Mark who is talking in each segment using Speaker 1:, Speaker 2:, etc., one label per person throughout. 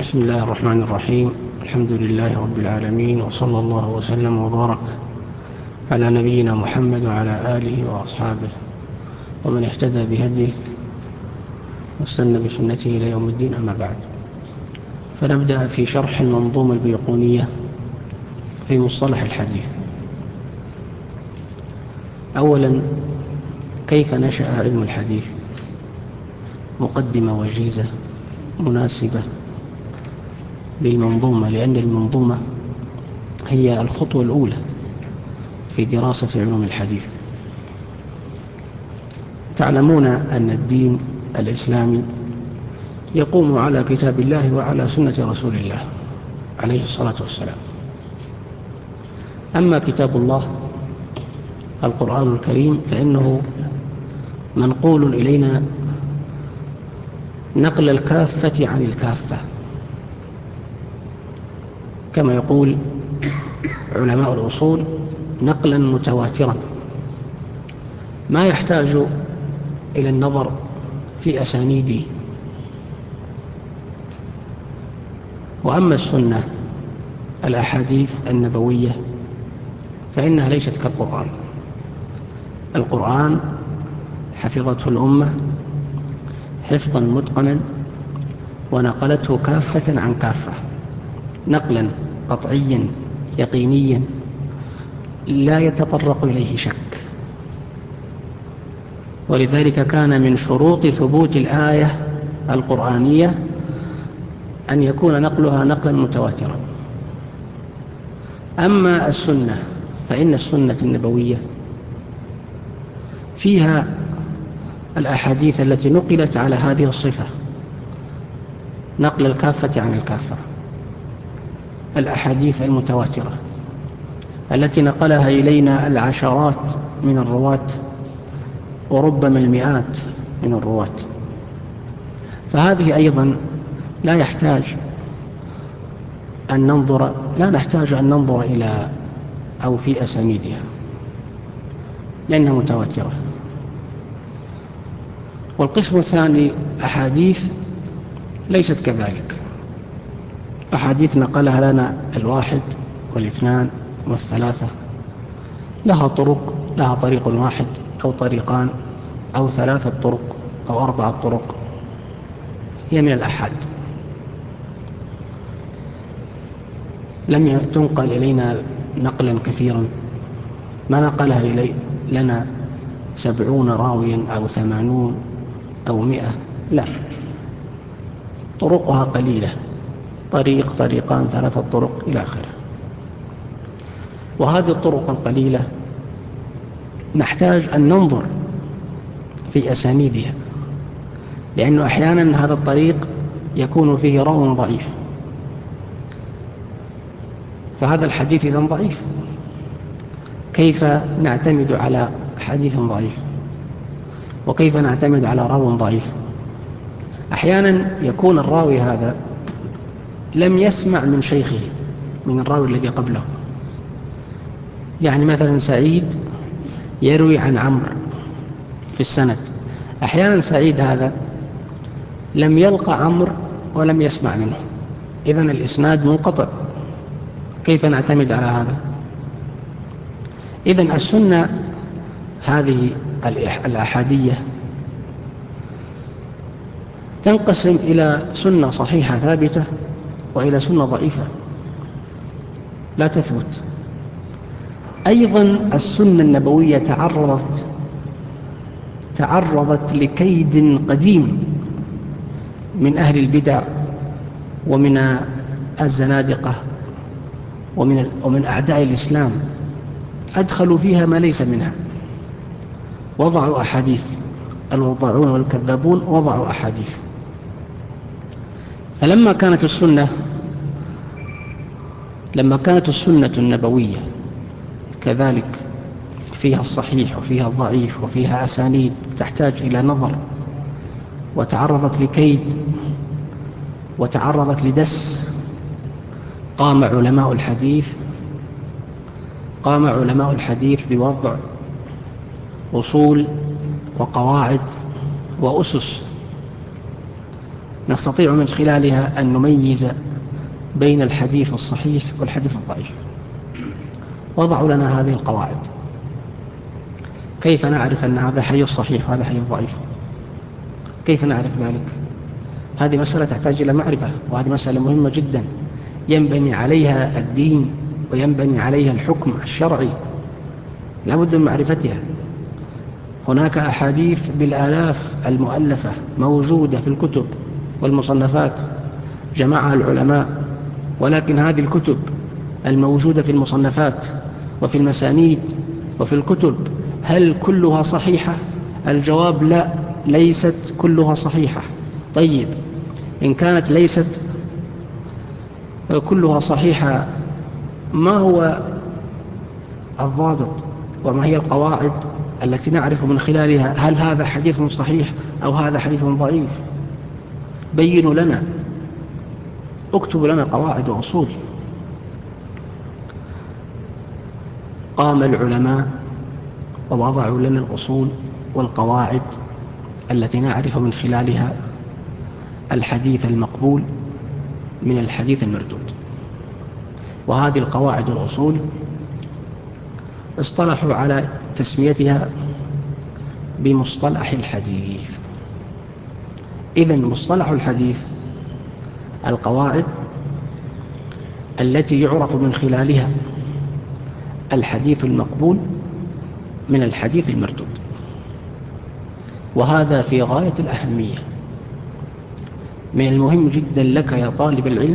Speaker 1: بسم الله الرحمن الرحيم. الحمد لله رب العالمين، وصلى الله وسلم وبارك على نبينا محمد وعلى آله وأصحابه ومن اهتدى بهديه واستنى بسنته إلى يوم الدين، أما بعد. فنبدأ في شرح المنظومة البيقونية في مصطلح الحديث. أولا، كيف نشأ علم الحديث؟ مقدمة وجيزة مناسبة للمنظومة، لأن المنظومة هي الخطوة الأولى في دراسة علوم الحديث. تعلمون أن الدين الإسلامي يقوم على كتاب الله وعلى سنة رسول الله عليه الصلاة والسلام. أما كتاب الله القرآن الكريم فإنه منقول إلينا نقل الكافة عن الكافة، كما يقول علماء الأصول: نقلا متواترا، ما يحتاج إلى النظر في أسانيده. وأما السنة الأحاديث النبوية فإنها ليست كالقرآن. القرآن حفظته الأمة حفظا متقنا ونقلته كافة عن كافة، نقلا قطعيا يقينيا لا يتطرق إليه شك. ولذلك كان من شروط ثبوت الآية القرآنية أن يكون نقلها نقلا متواترا. أما السنة فإن السنة النبوية فيها الأحاديث التي نقلت على هذه الصفة، نقل الكافة عن الكافة. الأحاديث المتواترة التي نقلها إلينا العشرات من الرواة وربما المئات من الرواة، فهذه أيضا لا نحتاج أن ننظر إلى أو في أسانيدها لأنها متواترة. والقسم الثاني أحاديث ليست كذلك، أحاديث نقلها لنا الواحد والاثنان والثلاثة، لها طريق واحد أو طريقان أو 3 طرق أو 4 طرق، هي من الأحاد. لم تنقل إلينا نقلا كثيرا، ما نقلها لنا 70 راويا أو 80 أو 100، لا، طرقها قليلة، طريقان 3 طرق إلى آخره. وهذه الطرق القليلة نحتاج أن ننظر في أسانيدها، لأنه أحيانا هذا الطريق يكون فيه راو ضعيف، فهذا الحديث إذن ضعيف. كيف نعتمد على حديث ضعيف؟ وكيف نعتمد على راو ضعيف؟ أحيانا يكون الراوي هذا لم يسمع من شيخه، من الراوي الذي قبله. يعني مثلا سعيد يروي عن عمرو في السند، أحيانا سعيد هذا لم يلقى عمرو ولم يسمع منه، إذن الإسناد منقطع. كيف نعتمد على هذا؟ إذن السنة هذه الأحادية تنقسم إلى سنة صحيحة ثابتة وإلى سنة ضعيفة لا تثبت. أيضا السنة النبوية تعرضت لكيد قديم من أهل البدع ومن الزنادقة ومن أعداء الإسلام، أدخلوا فيها ما ليس منها، وضعوا أحاديث، الوضاعون والكذابون وضعوا أحاديث. فلما كانت السنة النبوية كذلك فيها الصحيح وفيها الضعيف وفيها أسانيد تحتاج إلى نظر، وتعرضت لكيد وتعرضت لدس، قام علماء الحديث بوضع أصول وقواعد وأسس نستطيع من خلالها أن نميز بين الحديث الصحيح والحديث الضعيف. وضعوا لنا هذه القواعد. كيف نعرف أن هذا حديث صحيح وهذا حديث ضعيف؟ كيف نعرف ذلك؟ هذه مسألة تحتاج إلى معرفة، وهذه مسألة مهمة جدا ينبني عليها الدين وينبني عليها الحكم الشرعي، لا بد من معرفتها. هناك أحاديث بالآلاف المؤلفة موجودة في الكتب والمصنفات جمعها العلماء، ولكن هذه الكتب الموجودة في المصنفات وفي المسانيد وفي الكتب هل كلها صحيحة؟ الجواب لا، ليست كلها صحيحة. طيب، إن كانت ليست كلها صحيحة، ما هو الضابط وما هي القواعد التي نعرف من خلالها هل هذا حديث صحيح أو هذا حديث ضعيف؟ بينوا لنا، اكتبوا لنا قواعد وأصول. قام العلماء ووضعوا لنا الأصول والقواعد التي نعرف من خلالها الحديث المقبول من الحديث المردود. وهذه القواعد والأصول اصطلحوا على تسميتها بمصطلح الحديث. إذن مصطلح الحديث القواعد التي يعرف من خلالها الحديث المقبول من الحديث المردود. وهذا في غاية الأهمية. من المهم جدا لك يا طالب العلم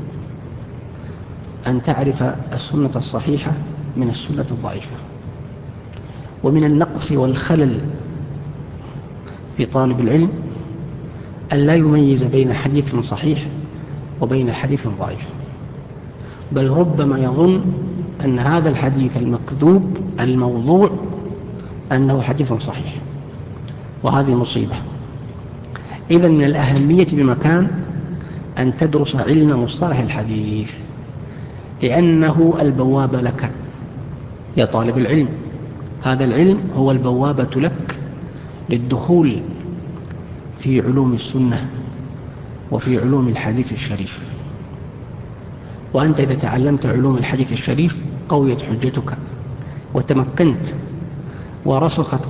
Speaker 1: أن تعرف السنة الصحيحة من السنة الضعيفة. ومن النقص والخلل في طالب العلم أن لا يميز بين حديث صحيح وبين حديث ضعيف، بل ربما يظن أن هذا الحديث المكذوب الموضوع أنه حديث صحيح، وهذه مصيبة. إذن من الأهمية بمكان أن تدرس علم مصطلح الحديث، لأنه البوابة لك يا طالب العلم. هذا العلم هو البوابة لك للدخول في علوم السنة وفي علوم الحديث الشريف. وأنت إذا تعلمت علوم الحديث الشريف قويت حجتك وتمكنت ورسخت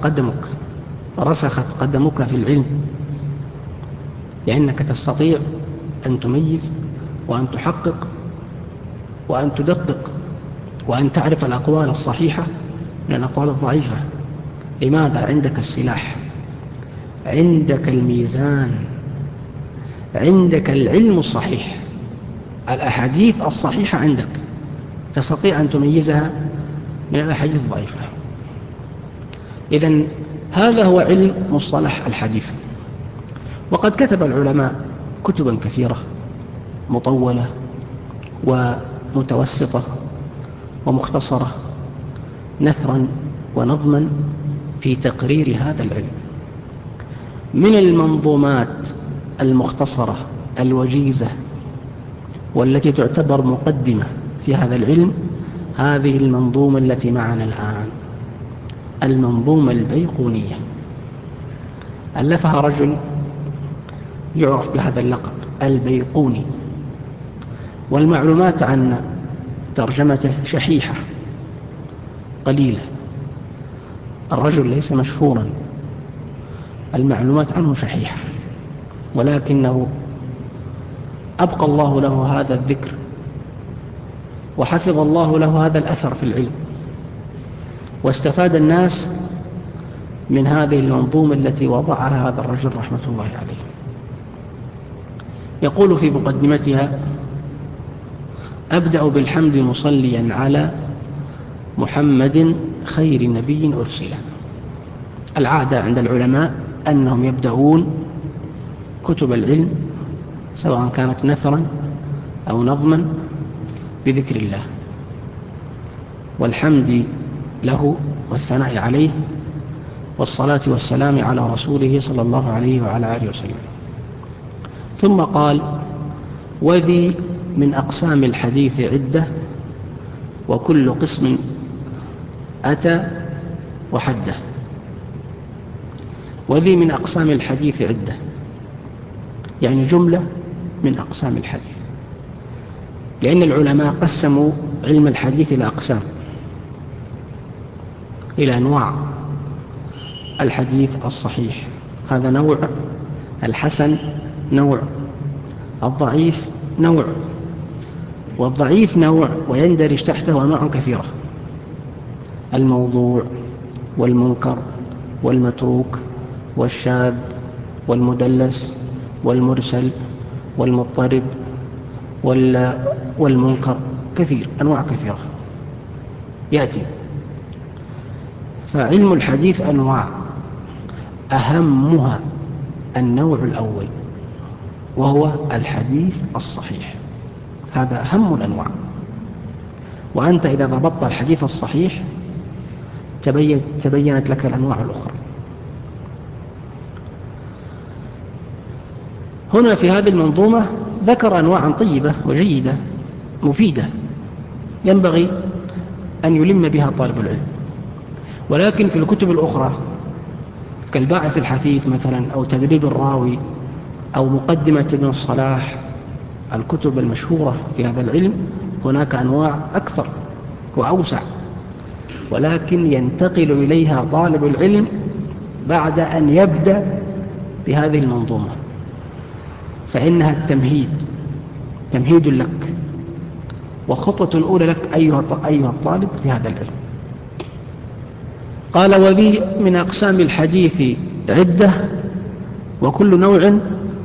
Speaker 1: قدمك في العلم، لأنك تستطيع أن تميز وأن تحقق وأن تدقق وأن تعرف الأقوال الصحيحة من الأقوال الضعيفة. لماذا؟ عندك السلاح، عندك الميزان، عندك العلم الصحيح، الأحاديث الصحيحة عندك، تستطيع أن تميزها من الأحاديث الضعيفة. إذن هذا هو علم مصطلح الحديث. وقد كتب العلماء كتبا كثيرة مطولة ومتوسطة ومختصرة نثرا ونظما في تقرير هذا العلم. من المنظومات المختصرة الوجيزة والتي تعتبر مقدمة في هذا العلم هذه المنظومة التي معنا الآن، المنظومة البيقونية، ألفها رجل يعرف بهذا اللقب البيقوني، والمعلومات عن ترجمته شحيحة قليلة. الرجل ليس مشهورا، المعلومات عنه شحيحة، ولكنه أبقى الله له هذا الذكر وحفظ الله له هذا الأثر في العلم، واستفاد الناس من هذه المنظومة التي وضعها هذا الرجل رحمة الله عليه. يقول في مقدمتها: أبدأ بالحمد مصليا على محمد خير نبي أرسل. العادة عند العلماء أنهم يبدأون كتب العلم سواء كانت نثرا أو نظما بذكر الله والحمد له والثناء عليه والصلاة والسلام على رسوله صلى الله عليه وعلى آله وسلم. ثم قال: وذي من أقسام الحديث عدة وكل قسم أتى وحده. وذي من أقسام الحديث عدة، يعني جملة من أقسام الحديث، لأن العلماء قسموا علم الحديث إلى أقسام، إلى أنواع. الحديث الصحيح هذا نوع، الحسن نوع، الضعيف نوع، والضعيف نوع ويندرج تحته أنواع كثيرة: الموضوع والمنكر والمتروك والشاذ والمدلس والمرسل والمضطرب والمنكر، كثير، أنواع كثيرة يأتي. فعلم الحديث أنواع، أهمها النوع الأول وهو الحديث الصحيح، هذا أهم الأنواع. وأنت إذا ضبطت الحديث الصحيح تبينت لك الأنواع الأخرى. هنا في هذه المنظومة ذكر أنواعا طيبة وجيدة مفيدة ينبغي أن يلم بها طالب العلم، ولكن في الكتب الأخرى كالباعث الحثيث مثلا، أو تدريب الراوي، أو مقدمة ابن الصلاح، الكتب المشهورة في هذا العلم، هناك أنواع أكثر وأوسع، ولكن ينتقل إليها طالب العلم بعد أن يبدأ بهذه المنظومة، فإنها التمهيد، تمهيد لك وخطوة أولى لك أيها الطالب في هذا العلم. قال: وذي من أقسام الحديث عدة، وكل نوع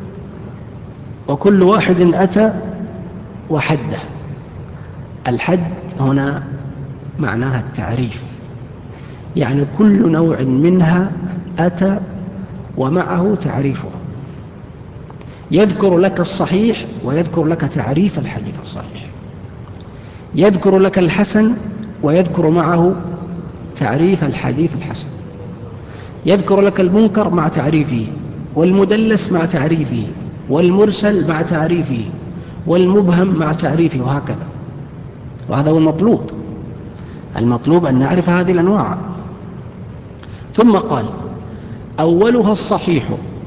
Speaker 1: وكل واحد أتى وحده. الحد هنا معناها التعريف، يعني كل نوع منها أتى ومعه تعريفه، يذكر لك الصحيح ويذكر لك تعريف الحديث الصحيح، يذكر لك الحسن ويذكر معه تعريف الحديث الحسن، يذكر لك المنكر مع تعريفه، والمدلس مع تعريفه، والمرسل مع تعريفه، والمبهم مع تعريفه، وهكذا. وهذا هو المطلوب أن نعرف هذه الأنواع. ثم قال: أولها الصحيح،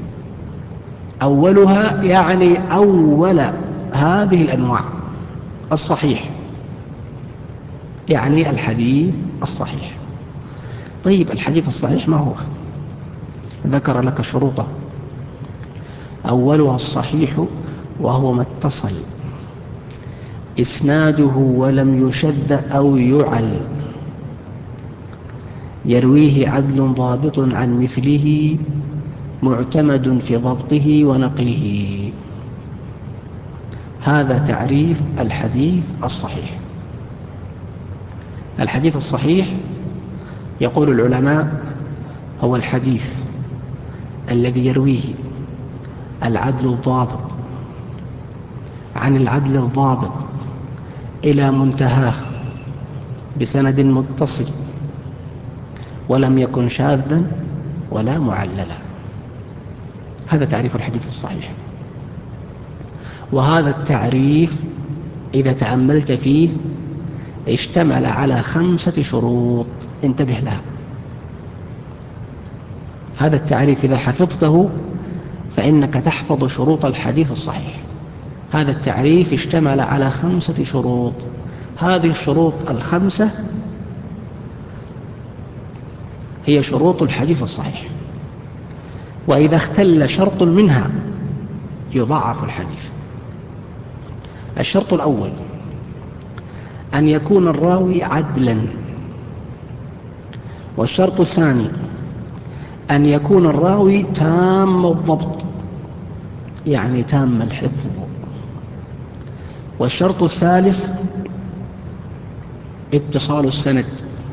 Speaker 1: أولها يعني أول هذه الأنواع، الصحيح يعني الحديث الصحيح. طيب الحديث الصحيح ما هو؟ ذكر لك شروطه: أولها الصحيح وهو ما اتصل إسناده ولم يشد أو يعل، يرويه عدل ضابط عن مثله، معتمد في ضبطه ونقله. هذا تعريف الحديث الصحيح. الحديث الصحيح يقول العلماء هو الحديث الذي يرويه العدل الضابط عن العدل الضابط إلى منتهاه بسند متصل، ولم يكن شاذا ولا معللا. هذا تعريف الحديث الصحيح. وهذا التعريف إذا تأملت فيه اشتمل على 5 شروط، انتبه لها. هذا التعريف إذا حفظته فإنك تحفظ شروط الحديث الصحيح. هذا التعريف اشتمل على 5 شروط، هذه الشروط ال5 هي شروط الحديث الصحيح، وإذا اختل شرط منها يضعف الحديث. الشرط الأول أن يكون الراوي عدلا، والشرط الثاني أن يكون الراوي تام الضبط يعني تام الحفظ، والشرط الثالث اتصال السند،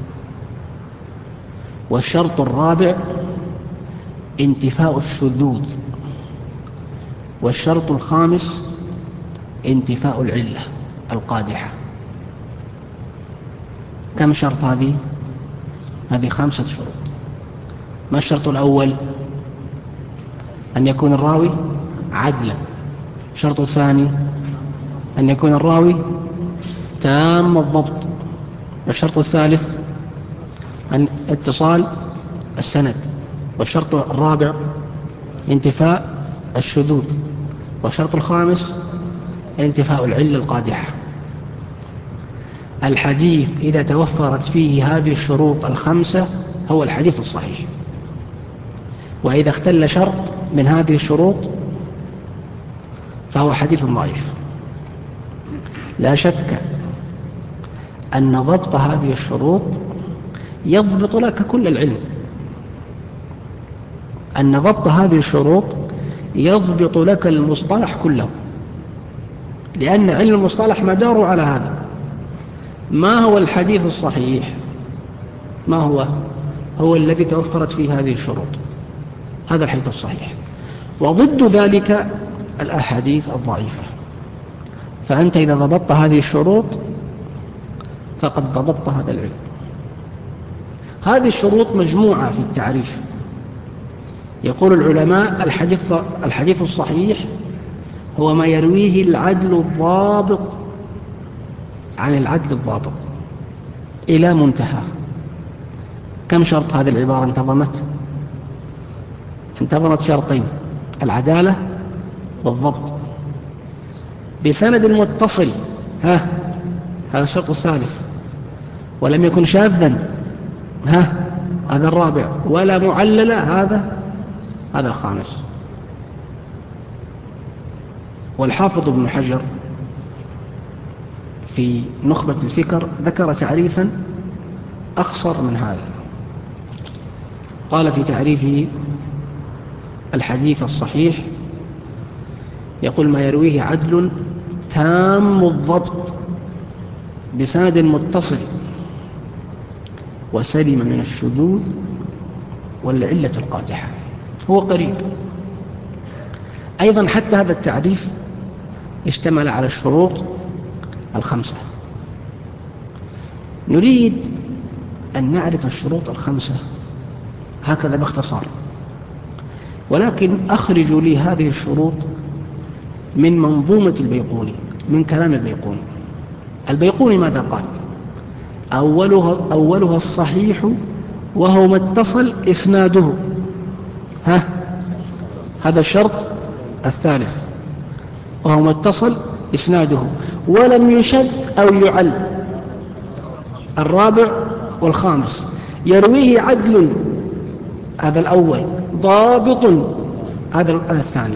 Speaker 1: والشرط الرابع انتفاء الشذوذ، والشرط الخامس انتفاء العلة القادحة. كم شرط هذه؟ هذه 5 شروط. ما الشرط الأول؟ أن يكون الراوي عدلا. الشرط الثاني أن يكون الراوي تام الضبط. والشرط الثالث أن اتصال السند. والشرط الرابع انتفاء الشذوذ. والشرط الخامس انتفاء العلة القادحة. الحديث إذا توفرت فيه هذه الشروط الخمسة هو الحديث الصحيح، وإذا اختل شرط من هذه الشروط فهو حديث ضعيف. لا شك أن ضبط هذه الشروط يضبط لك كل العلم، أن ضبط هذه الشروط يضبط لك المصطلح كله، لأن علم المصطلح مداره على هذا. ما هو الحديث الصحيح؟ ما هو؟ هو الذي توفرت فيه هذه الشروط، هذا الحديث الصحيح. وضد ذلك الأحاديث الضعيفة. فأنت إذا ضبطت هذه الشروط فقد ضبطت هذا العلم. هذه الشروط مجموعة في التعريف. يقول العلماء الحديث الصحيح هو ما يرويه العدل الضابط عن العدل الضابط إلى منتهى. كم شرط هذه العبارة انتظمت؟ انتظمت شرطين: العدالة والضبط بسند متصل، هذا الشرط الثالث، ولم يكن شاذا، هذا الرابع، ولا معللة، هذا الخامس. والحافظ ابن حجر في نخبة الفكر ذكر تعريفا أقصر من هذا. قال في تعريفه: الحديث الصحيح يقول ما يرويه عدل تام الضبط بسند متصل وسلم من الشذوذ والعلة القادحة. هو قريب. أيضا حتى هذا التعريف اشتمل على الشروط الخمسة. نريد أن نعرف الشروط الخمسة هكذا باختصار، ولكن أخرجوا لي هذه الشروط من منظومة البيقوني، من كلام البيقوني. البيقوني ماذا قال؟ أولها الصحيح وهو ما اتصل إسناده، هذا الشرط الثالث، وهو ما اتصل إسناده ولم يشد أو يعل. الرابع والخامس يرويه عدل، هذا الأول، ضابط، هذا الثاني.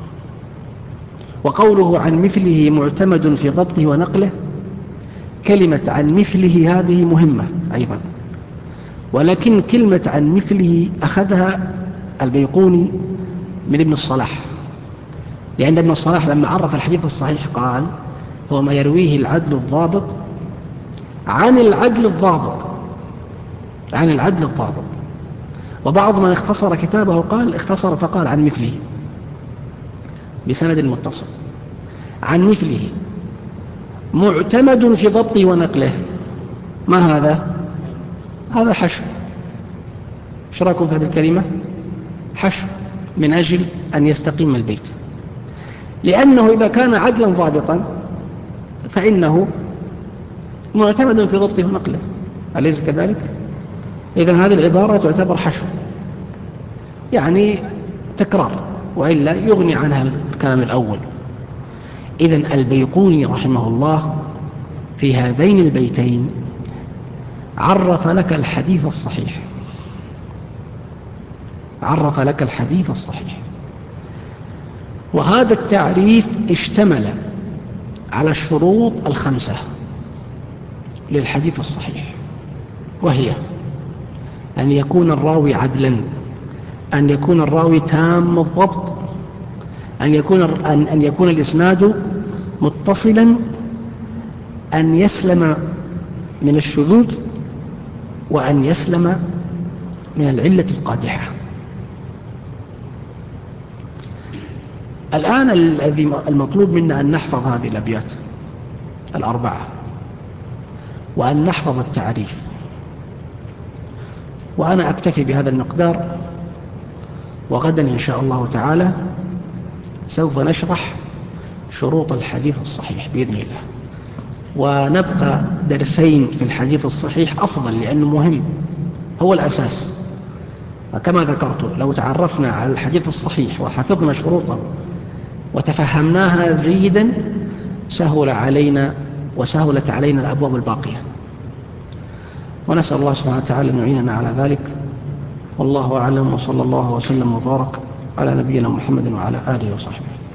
Speaker 1: وقوله عن مثله معتمد في ضبطه ونقله، كلمة عن مثله هذه مهمة أيضا، ولكن كلمة عن مثله أخذها البيقوني من ابن الصلاح، لأن ابن الصلاح لما عرف الحديث الصحيح قال هو ما يرويه العدل الضابط عن العدل الضابط، عن العدل الضابط. وبعض من اختصر كتابه اختصر فقال عن مثله بسند متصل، عن مثله معتمد في ضبطه ونقله. ما هذا؟ هذا حشو. ايش رايكم في هذه الكلمة؟ حشو، من أجل أن يستقيم البيت، لأنه إذا كان عدلا ضابطا فإنه معتمد في ضبطه ونقله، أليس كذلك؟ إذن هذه العبارة تعتبر حشو، يعني تكرار، وإلا يغني عنها الكلام الأول. إذن البيقوني رحمه الله في هذين البيتين عرف لك الحديث الصحيح، عرف لك الحديث الصحيح. وهذا التعريف اشتمل على الشروط الخمسة للحديث الصحيح، وهي أن يكون الراوي عدلا، أن يكون الراوي تام الضبط، أن يكون الإسناد متصلا، أن يسلم من الشذوذ، وأن يسلم من العلة القادحة. الآن الذي المطلوب منا أن نحفظ هذه الأبيات الأربعة، وأن نحفظ التعريف. وأنا أكتفي بهذا المقدار، وغدا إن شاء الله تعالى سوف نشرح شروط الحديث الصحيح بإذن الله، ونبقى درسين في الحديث الصحيح أفضل، لأنه مهم، هو الأساس. وكما ذكرت لو تعرفنا على الحديث الصحيح وحفظنا شروطه وتفهمناها جيدا سهل علينا وسهلت علينا الأبواب الباقية. ونسأل الله سبحانه وتعالى أن يعيننا على ذلك. والله أعلم، وصلى الله وسلم وبارك على نبينا محمد وعلى آله وصحبه.